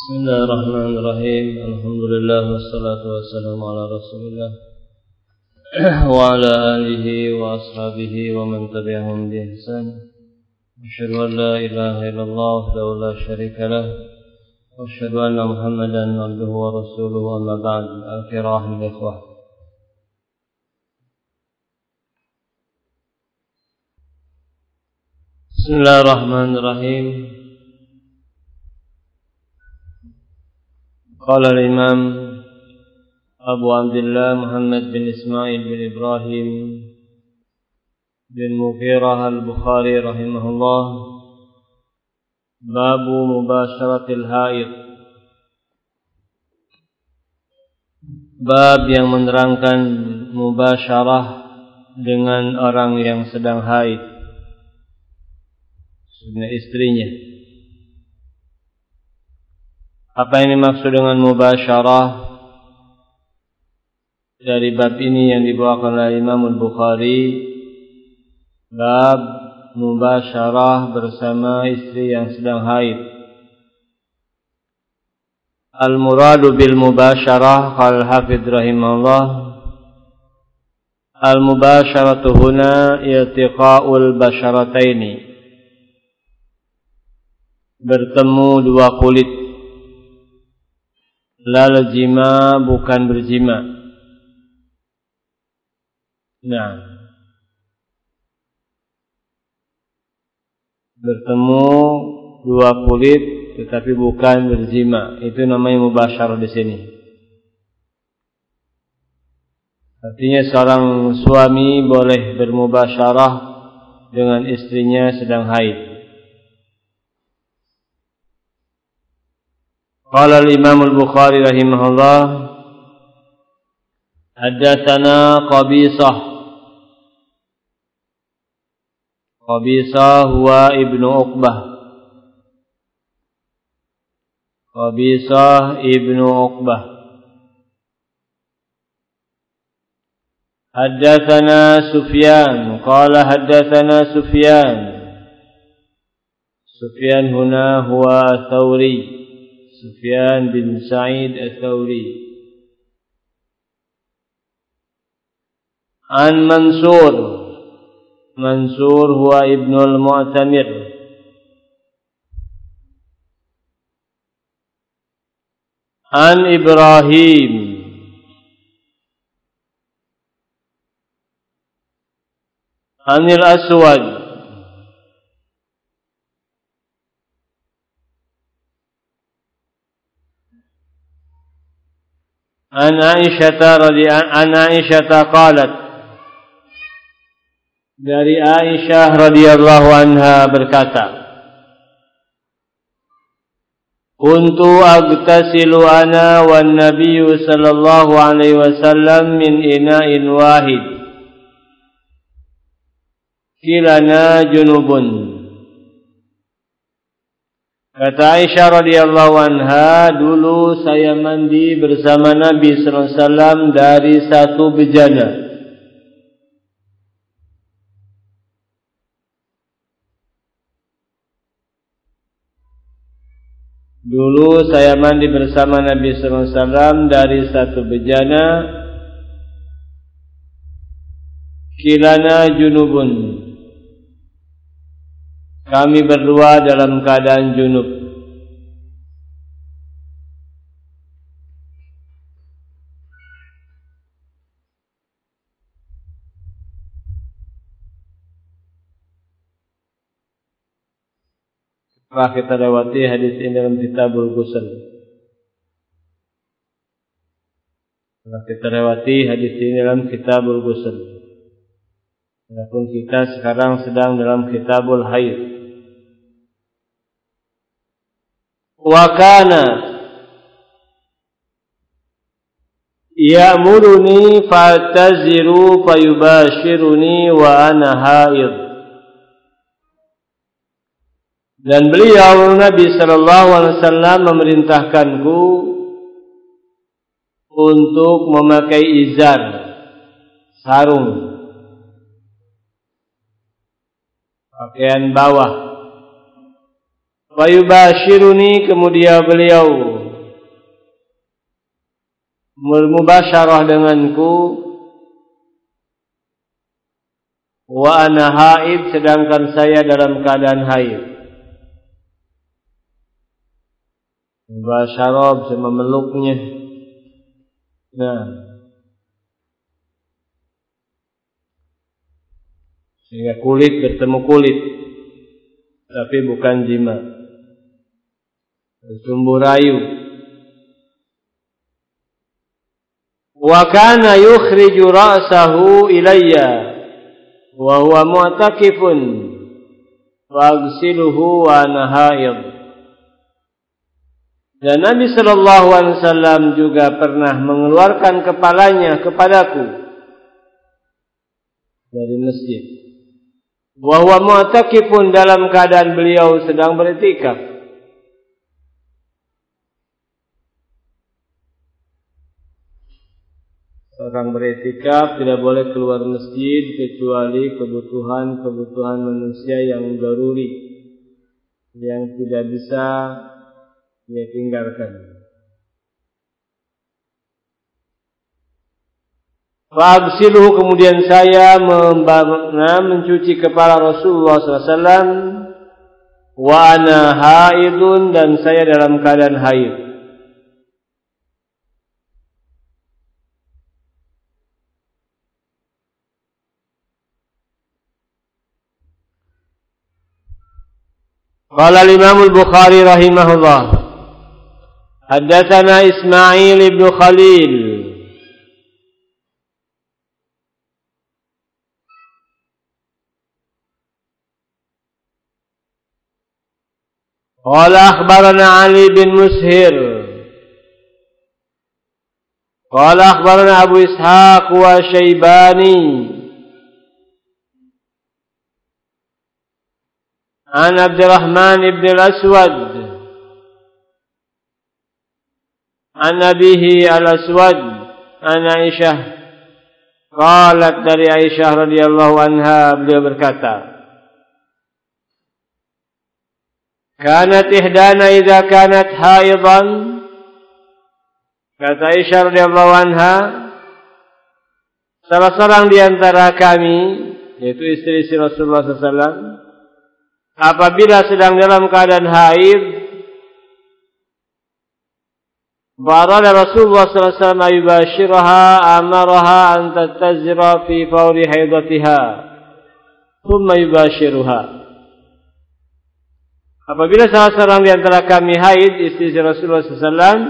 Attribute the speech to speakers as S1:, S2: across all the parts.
S1: Bismillahirrahmanirrahim. Alhamdulillah wassalatu wassalamu ala Rasulillah wa ala alihi wa ashabihi wa man tabi'ahum bi ihsan. Asyhadu an la ilaha illallah wahdahu la syarika lah wa asyhadu anna Muhammadan abduhu wa rasuluhu amma ba'd. Al-kirahil ikhwah. Bismillahirrahmanirrahim. قال الإمام أبو عبد الله محمد بن إسماعيل بن إبراهيم بن مغيرة البخاري رحمه الله باب مباشرة الحائض. Bab yang menerangkan mubasyarah dengan orang yang sedang haid, maksudnya istrinya. Apa yang dimaksud dengan mubasyarah? Dari bab ini yang dibawakan oleh Imam Al-Bukhari, bab mubasyarah bersama istri yang sedang haid. Al-muradu bil mubasyarah qala al-Hafidz rahimahullah, al-mubasyaratu huna iltiqa'ul basyarataini, bertemu dua kulit. Lal jima, bukan berjima. Nah, bertemu dua kulit tetapi bukan berjima, itu namanya mubasyarah di sini. Artinya seorang suami boleh bermubasyarah dengan istrinya sedang haid. Qala al-Imam Al-Bukhari rahimahullah, haddatsana Qabisah. Qabisah huwa ibnu Uqbah. Qabisah ibnu Uqbah. Haddatsana Sufyan. Qala haddatsana Sufyan. Sufyan huna huwa Thawri, Sufyan bin Sa'id Ats-Tsauri. An Mansur. Mansur huwa ibnu al-Mu'tamir. An Ibrahim. Anil Aswad. An Aisyah qalat, dari Aisyah radhiyallahu anha berkata, kuntu agtasilu ana wan nabiyyu sallallahu alaihi wasallam min ina'in wahid, kilana junubun. Kata Aisyah radhiyallahu anha, dulu saya mandi bersama Nabi sallallahu alaihi wasallam dari satu bejana. Dulu saya mandi bersama Nabi sallallahu alaihi wasallam dari satu bejana. Kilana junubun, kami berdua dalam keadaan junub. Telah kita lewati hadis ini dalam Kitabul Ghusl. Walaupun kita sekarang sedang dalam Kitabul Haid. Wa kana ya'muruni fa'taziru fayubashiruni wa ana haid. Dan beliau Nabi sallallahu alaihi wasallam memerintahkanku untuk memakai izar, sarung, pakaian bawah. Wa yubashiruni, kemudian beliau
S2: bermubasyarah denganku wa ana haid, sedangkan saya dalam keadaan haid. Mubasyarah bisa memeluknya. Nah, sehingga kulit bertemu kulit, tapi bukan jima. Bersumbu rayu. Wa kana yukhriju ra'sahu ilayya wa huwa mu'takifun fa aghsiluhu wa ana haid. Dan Nabi sallallahu alaihi wasallam juga pernah mengeluarkan kepalanya kepadaku dari masjid. Wa huwa mu'takifun, dalam keadaan beliau sedang beriktikaf. Orang beriktikaf tidak boleh keluar masjid kecuali kebutuhan manusia yang daruri, yang tidak bisa dia tinggalkan. Fa'absiluhu, kemudian saya mencuci kepala Rasulullah SAW. Wa ana haidun, dan saya dalam keadaan haid. Qala al-Imam al-Bukhari rahimahullah, haddatsana Ismail ibn Khalil qala akhbarana Ali bin Mushir qala akhbarana Abu Ishaq wa Syaibani an Abdurrahman ibn al-Aswad an abihi al-Aswad an Aisyah qalat, dari Aisyah radhiyallahu anha, beliau berkata, kanat ihdana idza kanat haidan, kata Aisyah radhiyallahu anha, salah seorang di antara kami, yaitu istri Rasulullah SAW, apabila sedang dalam keadaan haid, barada Rasulullah SAW yubashiraha, amaraha an tattazira fi fawri haidatiha, thumma yubashiruha. Apabila salah seorang di antara kami haid, istri Rasulullah SAW,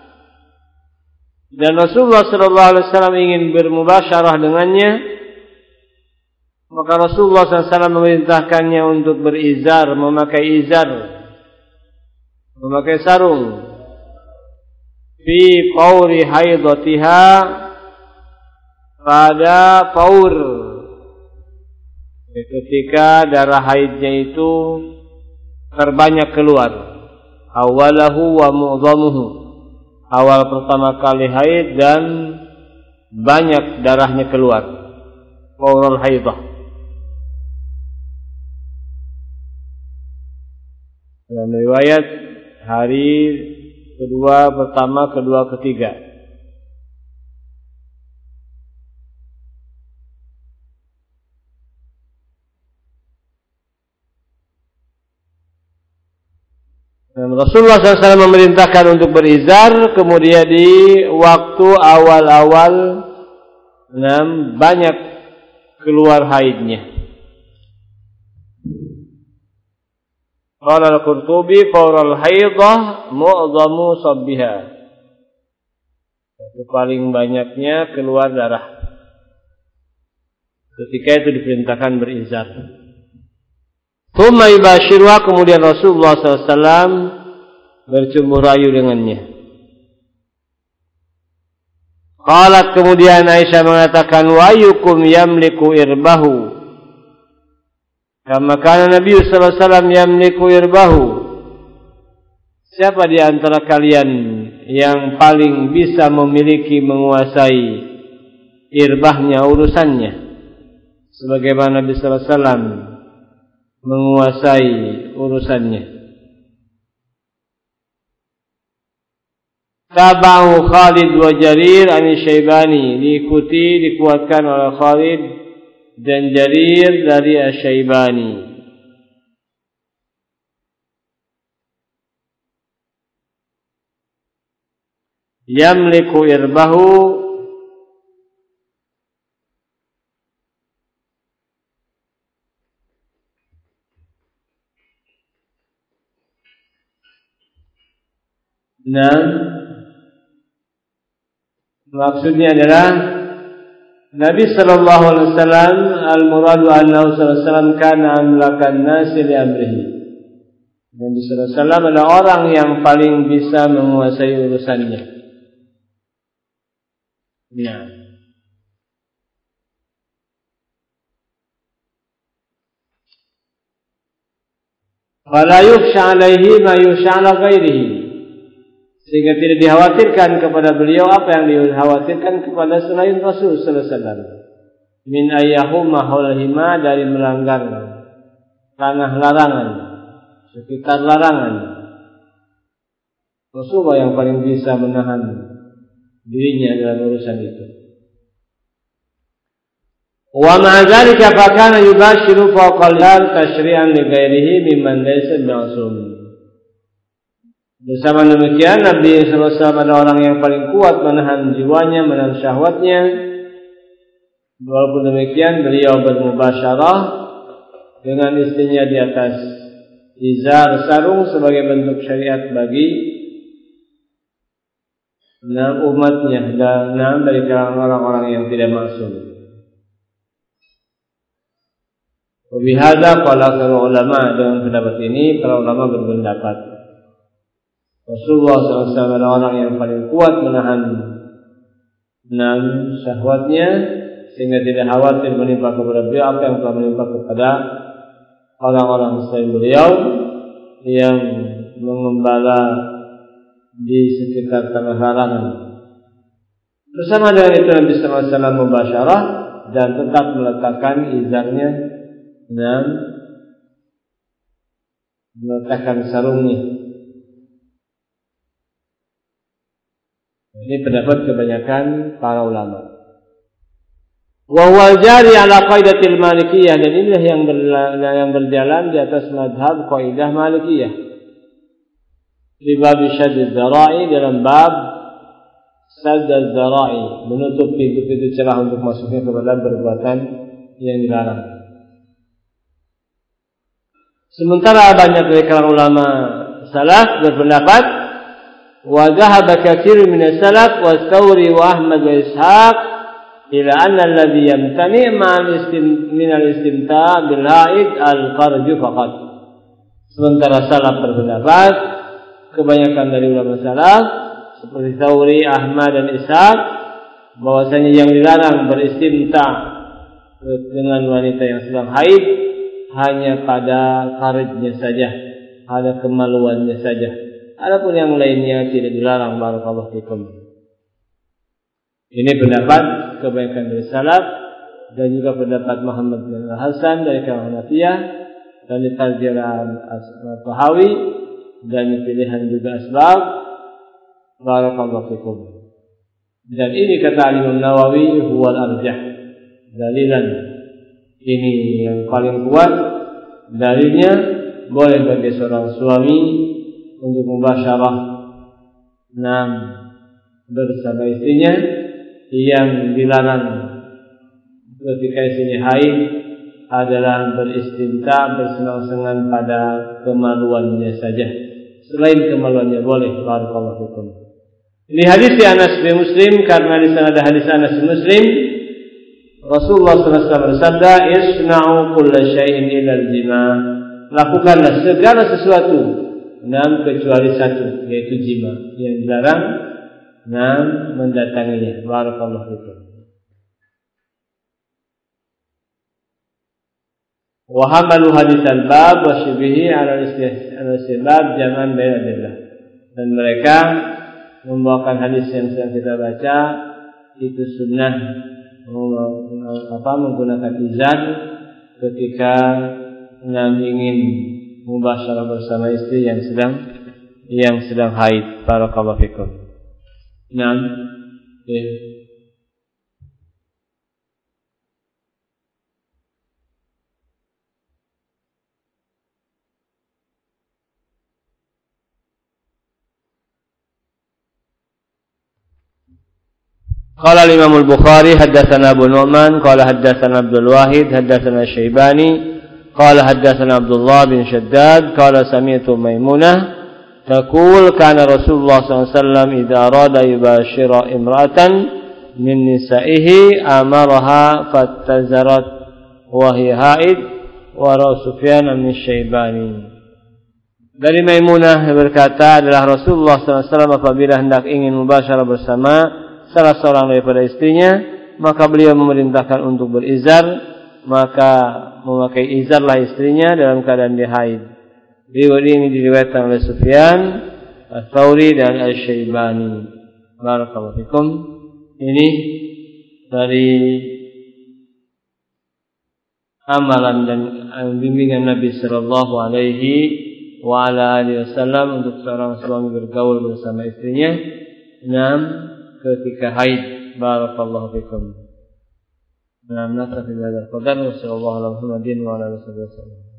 S2: dan Rasulullah SAW ingin bermubasyarah dengannya, maka Rasulullah SAW memerintahkannya untuk berizar, memakai izar, memakai sarung. Fi pauri haidatiha, pada paur, ketika darah haidnya itu terbanyak keluar. Awalahu wa mu'dhamuhu, awal pertama kali haid dan banyak darahnya keluar. Paurul haidah. Dalam riwayat hari kedua, pertama, kedua, ketiga. Dan Rasulullah SAW memerintahkan untuk berizar, kemudian di waktu awal-awal banyak keluar haidnya. Qala al-Qurtubi fawral haidah mu'dhamu sabbiha, itu paling banyaknya keluar darah. Ketika itu diperintahkan berizar. Thumma yubashiruha, kemudian Rasulullah SAW bercumbu rayu dengannya. Qalat, kemudian Aisyah mengatakan, wa ayyukum yamliku irbahu, kama kana Nabi sallallahu alaihi wasallam yamliku irbahu. Siapa di antara kalian yang paling bisa memiliki, menguasai irbahnya, urusannya, sebagaimana Nabi sallallahu alaihi wasallam menguasai urusannya. Tabahu Khalid wa Jarir An-Syaibani, dikuatkan oleh Khalid dan Jarir dari Asy-Syaibani. Yamliku irbahu maksudnya adalah Nabi sallallahu alaihi wasallam al-muradu annahu sallallahu alaihi wasallam kana amlakan nasi li amrihi. Nabi sallallahu alaihi wasallam adalah orang yang paling bisa menguasai urusannya. Ya. Wala yukhsha alaihi ma yukhsha ala ghairihi, sehingga tidak dikhawatirkan kepada beliau apa yang dikhawatirkan kepada selain Rasul sallallahu alaihi wasallam. Min ayyahuma hawlahima, dari melanggar tanah larangan, sekitar larangan. Rasulullah yang paling bisa menahan dirinya dalam urusan itu. Wa ma'a dzalika fa kana yubashiru fawqa al-hal tashri'an li ghairihi mimman laysa ma'sum. Bersama demikian Nabi sallallahu alaihi wasallam adalah orang yang paling kuat menahan jiwanya, menahan syahwatnya. Walaupun demikian beliau bermubasyarah dengan istrinya di atas izar sarung sebagai bentuk syariat bagi umatnya dan dari kalangan orang-orang yang tidak maksum. Wabihada qala ulama, dengan pendapat ini para ulama berpendapat Rasulullah SAW adalah orang yang paling kuat menahan syahwatnya, sehingga tidak khawatir menimpa kepada beliau apa yang telah menimpa kepada orang-orang selain beliau yang mengembala di sekitar tanah larangan. Bersama dengan itu Nabi sallallahu alaihi wasallam mubasyarah dan tetap meletakkan izarnya dan meletakkan sarungnya. Ini pendapat kebanyakan para ulama. Wa huwa jari ala qaidatil Malikiyah, dan inilah yang berjalan di atas mazhab kaidah Malikiyah. Di bab syadd az-zara'i, dalam bab syadd az-zara'i, menutup pintu-pintu celah untuk masuknya kepada perbuatan yang dilarang. Sementara banyak dari kalangan ulama salaf berpendapat wa dhahaba katsirun min as-salaf wa Tsawri wa Ahmad wa Ishaq ila anna alladhi yamtani min al-istimta' bil haid al-farj faqat. Sementara salaf berpendapat, kebanyakan dari ulama salaf seperti Tsawri, Ahmad dan Ishaq, bahwasanya yang dilarang beristimta dengan wanita yang sedang haid hanya pada farjnya saja, ada kemaluannya saja. Adapun yang lainnya tidak dilarang. Barakallahu fikum. Ini pendapat kebanyakan dari salaf dan juga pendapat Muhammad bin Hasan dari kalangan Hanafiyah dan ditarjihkan Tahawi dan pilihan juga asbab. Barakallahu fikum. Dan ini kata Imam Nawawi huwal arjah, dalilan ini yang paling kuat. Dalilnya boleh bagi seorang suami untuk mubasyarah bersama istrinya yang dilarang ketika istrinya haid adalah beristimta, bersenang-senang pada kemaluannya saja. Selain kemaluannya boleh. Barakallahu fikum. Ini hadis di Anas bin Muslim, karena di sana ada hadis Anas bin Muslim. Rasulullah SAW bersabda, "Isna'u kulla syai'in illa al-jima'." Lakukanlah segala sesuatu kecuali satu, yaitu jima, yang dilarang mendatanginya. Barakallahu fikum. Wa hamalu hadits al-bab wa syibhihi 'ala al-istihbab jam'an baina adillah. Dan mereka membawakan hadis yang sedang kita baca itu sunnah menggunakan izar ketika ingin mubasyarah bersama istri yang sedang haid. Barakallahu fikum. Naam. Ya. Qala al-Imam al-Bukhari haddatsana Abu Nu'man qala haddatsana Abdul Wahid haddatsana Syaibani qala haddatsana Abdullah bin Shaddad qala sami'tu Maimunah taqul kana Rasulullah sallallahu alaihi wasallam idza arada yubashira imra'atan min nisa'ihi amaraha fattazarat wa hiya haid wa Sufyan bin Syaibani. Dari Maimunah berkata adalah Rasulullah sallallahu alaihi wasallam apabila hendak ingin mubasyarah bersama salah seorang daripada istrinya, maka beliau memerintahkan untuk berizar, maka memakai izarlah istrinya dalam keadaan dia haid. Riwayat ini diriwayatkan oleh Sufyan Ats-Tsauri dan Asy-Syaibani. Barakallahu fikum. Ini dari amalan dan bimbingan Nabi sallallahu alaihi wa ala alihi wasallam untuk seorang suami bergaul bersama istrinya. 6. Ketika haid. Barakallahu fikum. Nah, naktafi bihadzal qadar wa sallallahu ala Muhammadin wa ala alihi wasallam.